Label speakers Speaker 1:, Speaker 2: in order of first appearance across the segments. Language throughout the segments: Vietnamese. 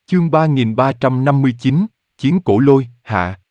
Speaker 1: Chương 3359, Chiến Cổ Lôi, hạ.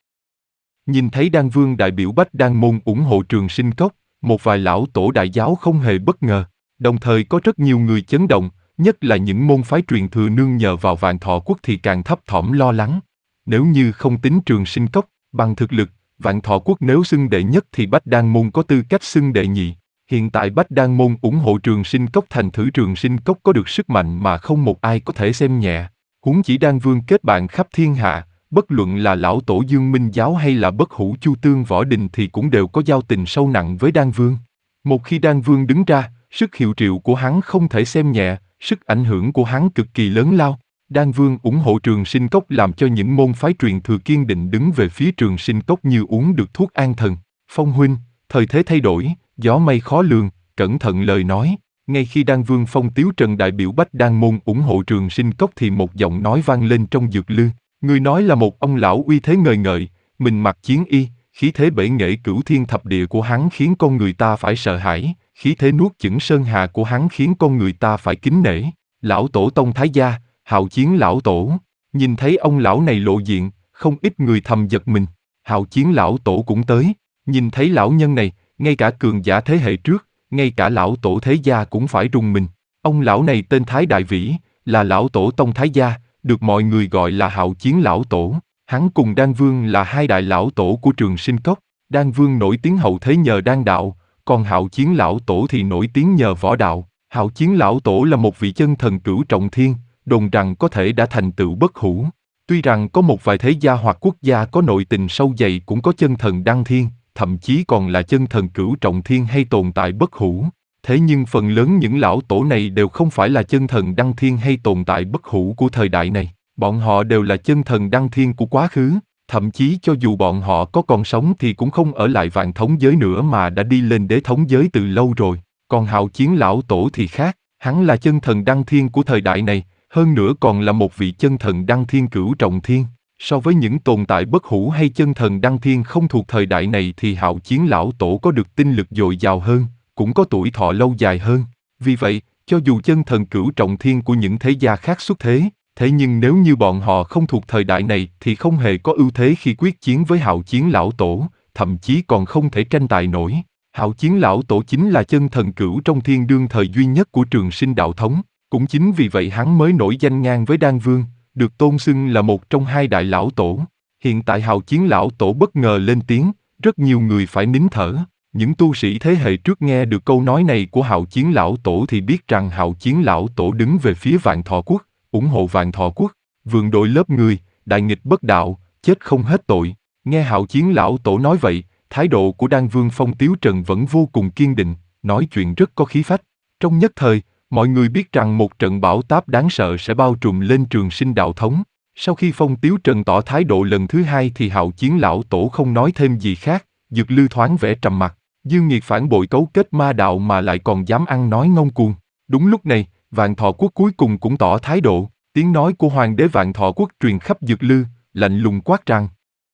Speaker 1: Nhìn thấy Đan Vương đại biểu Bách Đan môn ủng hộ Trường Sinh Cốc, một vài lão tổ đại giáo không hề bất ngờ, đồng thời có rất nhiều người chấn động, nhất là những môn phái truyền thừa nương nhờ vào Vạn Thọ Quốc thì càng thấp thỏm lo lắng. Nếu như không tính Trường Sinh Cốc, bằng thực lực, Vạn Thọ Quốc nếu xưng đệ nhất thì Bách Đan môn có tư cách xưng đệ nhị. Hiện tại Bách Đan môn ủng hộ Trường Sinh Cốc, thành thử Trường Sinh Cốc có được sức mạnh mà không một ai có thể xem nhẹ. Huống chỉ Đan Vương kết bạn khắp thiên hạ, bất luận là lão tổ Dương Minh Giáo hay là Bất Hủ Chu Tương Võ Đình thì cũng đều có giao tình sâu nặng với Đan Vương. Một khi Đan Vương đứng ra, sức hiệu triệu của hắn không thể xem nhẹ, sức ảnh hưởng của hắn cực kỳ lớn lao. Đan Vương ủng hộ Trường Sinh Cốc làm cho những môn phái truyền thừa kiên định đứng về phía Trường Sinh Cốc như uống được thuốc an thần. Phong huynh, thời thế thay đổi, gió mây khó lường, cẩn thận lời nói. Ngay khi Đan Vương Phong Tiếu Trần đại biểu Bách Đan môn ủng hộ Trường Sinh Cốc thì một giọng nói vang lên trong dược lư. Người nói là một ông lão uy thế ngời ngợi, mình mặc chiến y, khí thế bể nghệ cửu thiên thập địa của hắn khiến con người ta phải sợ hãi, khí thế nuốt chửng sơn hà của hắn khiến con người ta phải kính nể. Lão tổ Tông Thái Gia, Hạo Chiến lão tổ. Nhìn thấy ông lão này lộ diện, không ít người thầm giật mình. Hạo Chiến lão tổ cũng tới. Nhìn thấy lão nhân này, ngay cả cường giả thế hệ trước, ngay cả lão tổ thế gia cũng phải rùng mình. Ông lão này tên Thái Đại Vĩ, là lão tổ Tông Thái Gia, được mọi người gọi là Hạo Chiến lão tổ. Hắn cùng Đan Vương là hai đại lão tổ của Trường Sinh Cốc. Đan Vương nổi tiếng hậu thế nhờ đan đạo, còn Hạo Chiến lão tổ thì nổi tiếng nhờ võ đạo. Hạo Chiến lão tổ là một vị chân thần cửu trọng thiên, đồn rằng có thể đã thành tựu bất hủ. Tuy rằng có một vài thế gia hoặc quốc gia có nội tình sâu dày cũng có chân thần đăng thiên, thậm chí còn là chân thần cửu trọng thiên hay tồn tại bất hủ. Thế nhưng phần lớn những lão tổ này đều không phải là chân thần đăng thiên hay tồn tại bất hủ của thời đại này. Bọn họ đều là chân thần đăng thiên của quá khứ, thậm chí cho dù bọn họ có còn sống thì cũng không ở lại vạn thống giới nữa mà đã đi lên đế thống giới từ lâu rồi. Còn Hạo Chiến lão tổ thì khác, hắn là chân thần đăng thiên của thời đại này, hơn nữa còn là một vị chân thần đăng thiên cửu trọng thiên. So với những tồn tại bất hủ hay chân thần đăng thiên không thuộc thời đại này thì Hạo Chiến lão tổ có được tinh lực dồi dào hơn, cũng có tuổi thọ lâu dài hơn. Vì vậy, cho dù chân thần cửu trọng thiên của những thế gia khác xuất thế, thế nhưng nếu như bọn họ không thuộc thời đại này thì không hề có ưu thế khi quyết chiến với Hạo Chiến lão tổ, thậm chí còn không thể tranh tài nổi. Hạo Chiến lão tổ chính là chân thần cửu trong thiên đương thời duy nhất của Trường Sinh đạo thống, cũng chính vì vậy hắn mới nổi danh ngang với Đan Vương, được tôn xưng là một trong hai đại lão tổ. Hiện tại Hạo Chiến lão tổ bất ngờ lên tiếng, rất nhiều người phải nín thở. Những tu sĩ thế hệ trước nghe được câu nói này của Hạo Chiến lão tổ thì biết rằng Hạo Chiến lão tổ đứng về phía Vạn Thọ Quốc, ủng hộ Vạn Thọ Quốc. Vườn đội lớp người, đại nghịch bất đạo, chết không hết tội. Nghe Hạo Chiến lão tổ nói vậy, thái độ của Đan Vương Phong Tiếu Trần vẫn vô cùng kiên định, nói chuyện rất có khí phách. Trong nhất thời, mọi người biết rằng một trận bão táp đáng sợ sẽ bao trùm lên Trường Sinh đạo thống. Sau khi Phong Tiếu Trần tỏ thái độ lần thứ hai thì Hạo Chiến lão tổ không nói thêm gì khác, Dược Lư thoáng vẻ trầm mặc. Dương Nghiệt phản bội cấu kết ma đạo mà lại còn dám ăn nói ngông cuồng. Đúng lúc này, Vạn Thọ Quốc cuối cùng cũng tỏ thái độ. Tiếng nói của Hoàng đế Vạn Thọ Quốc truyền khắp Dược Lư, lạnh lùng quát rằng: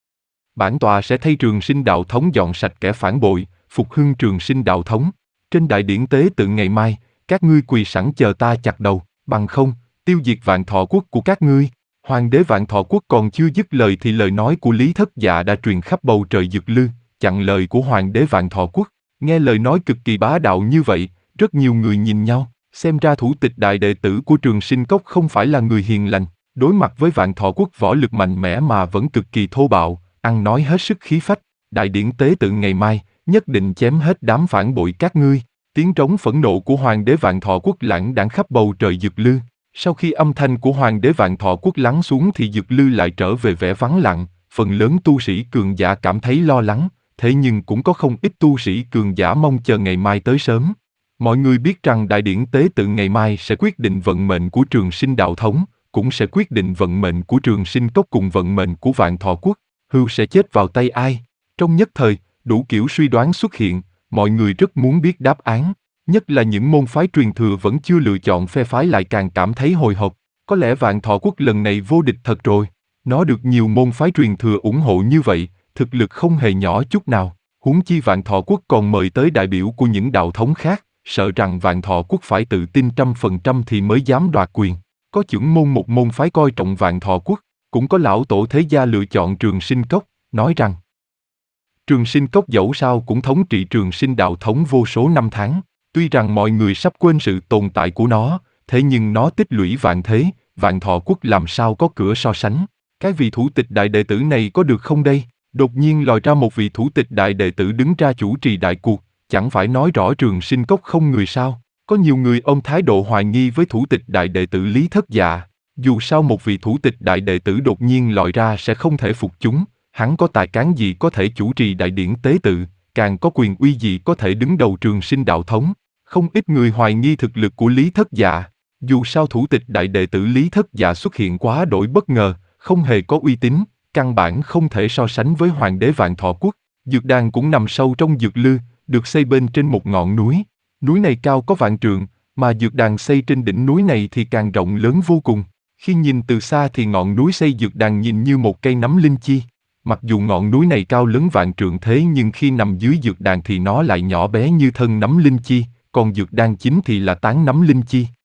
Speaker 1: bản tọa sẽ thay Trường Sinh đạo thống dọn sạch kẻ phản bội, phục hưng Trường Sinh đạo thống. Trên đại điển tế tự ngày mai, các ngươi quỳ sẵn chờ ta chặt đầu, bằng không, tiêu diệt Vạn Thọ Quốc của các ngươi. Hoàng đế Vạn Thọ Quốc còn chưa dứt lời thì lời nói của Lý Thất Dạ đã truyền khắp bầu trời Dược Lư, chặn lời của Hoàng đế Vạn Thọ Quốc. Nghe lời nói cực kỳ bá đạo như vậy, rất nhiều người nhìn nhau, xem ra thủ tịch đại đệ tử của Trường Sinh Cốc không phải là người hiền lành, đối mặt với Vạn Thọ Quốc võ lực mạnh mẽ mà vẫn cực kỳ thô bạo, ăn nói hết sức khí phách. Đại điển tế tự ngày mai, nhất định chém hết đám phản bội các ngươi. Tiếng trống phẫn nộ của Hoàng đế Vạn Thọ Quốc lãng đãng khắp bầu trời Dược Lư. Sau khi âm thanh của Hoàng đế Vạn Thọ Quốc lắng xuống thì Dược Lư lại trở về vẻ vắng lặng, phần lớn tu sĩ cường giả cảm thấy lo lắng, thế nhưng cũng có không ít tu sĩ cường giả mong chờ ngày mai tới sớm. Mọi người biết rằng đại điển tế tự ngày mai sẽ quyết định vận mệnh của Trường Sinh đạo thống, cũng sẽ quyết định vận mệnh của Trường Sinh Cốc cùng vận mệnh của Vạn Thọ Quốc. Hưu sẽ chết vào tay ai? Trong nhất thời, đủ kiểu suy đoán xuất hiện, mọi người rất muốn biết đáp án. Nhất là những môn phái truyền thừa vẫn chưa lựa chọn phe phái lại càng cảm thấy hồi hộp. Có lẽ Vạn Thọ Quốc lần này vô địch thật rồi. Nó được nhiều môn phái truyền thừa ủng hộ như vậy, thực lực không hề nhỏ chút nào. Huống chi Vạn Thọ Quốc còn mời tới đại biểu của những đạo thống khác, sợ rằng Vạn Thọ Quốc phải tự tin 100% thì mới dám đoạt quyền. Có chưởng môn một môn phái coi trọng Vạn Thọ Quốc, cũng có lão tổ thế gia lựa chọn Trường Sinh Cốc, nói rằng Trường Sinh Cốc dẫu sao cũng thống trị Trường Sinh đạo thống vô số năm tháng, tuy rằng mọi người sắp quên sự tồn tại của nó, thế nhưng nó tích lũy vạn thế, Vạn Thọ Quốc làm sao có cửa so sánh. Cái vị thủ tịch đại đệ tử này có được không đây? Đột nhiên lòi ra một vị thủ tịch đại đệ tử đứng ra chủ trì đại cuộc, chẳng phải nói rõ Trường Sinh Cốc không người sao? Có nhiều người ôm thái độ hoài nghi với thủ tịch đại đệ tử Lý Thất Dạ. Dù sao một vị thủ tịch đại đệ tử đột nhiên lòi ra sẽ không thể phục chúng, hắn có tài cán gì có thể chủ trì đại điển tế tự, càng có quyền uy gì có thể đứng đầu Trường Sinh đạo thống. Không ít người hoài nghi thực lực của Lý Thất Dạ. Dù sao thủ tịch đại đệ tử Lý Thất Dạ xuất hiện quá đổi bất ngờ, không hề có uy tín, căn bản không thể so sánh với hoàng đế Vạn Thọ Quốc. Dược đàn cũng nằm sâu trong dược lư, được xây bên trên một ngọn núi. Núi này cao có vạn trượng, mà dược đàn xây trên đỉnh núi này thì càng rộng lớn vô cùng. Khi nhìn từ xa thì ngọn núi xây dược đàn nhìn như một cây nấm linh chi. Mặc dù ngọn núi này cao lớn vạn trượng thế nhưng khi nằm dưới dược đàn thì nó lại nhỏ bé như thân nấm linh chi, còn dược đàn chính thì là tán nấm linh chi.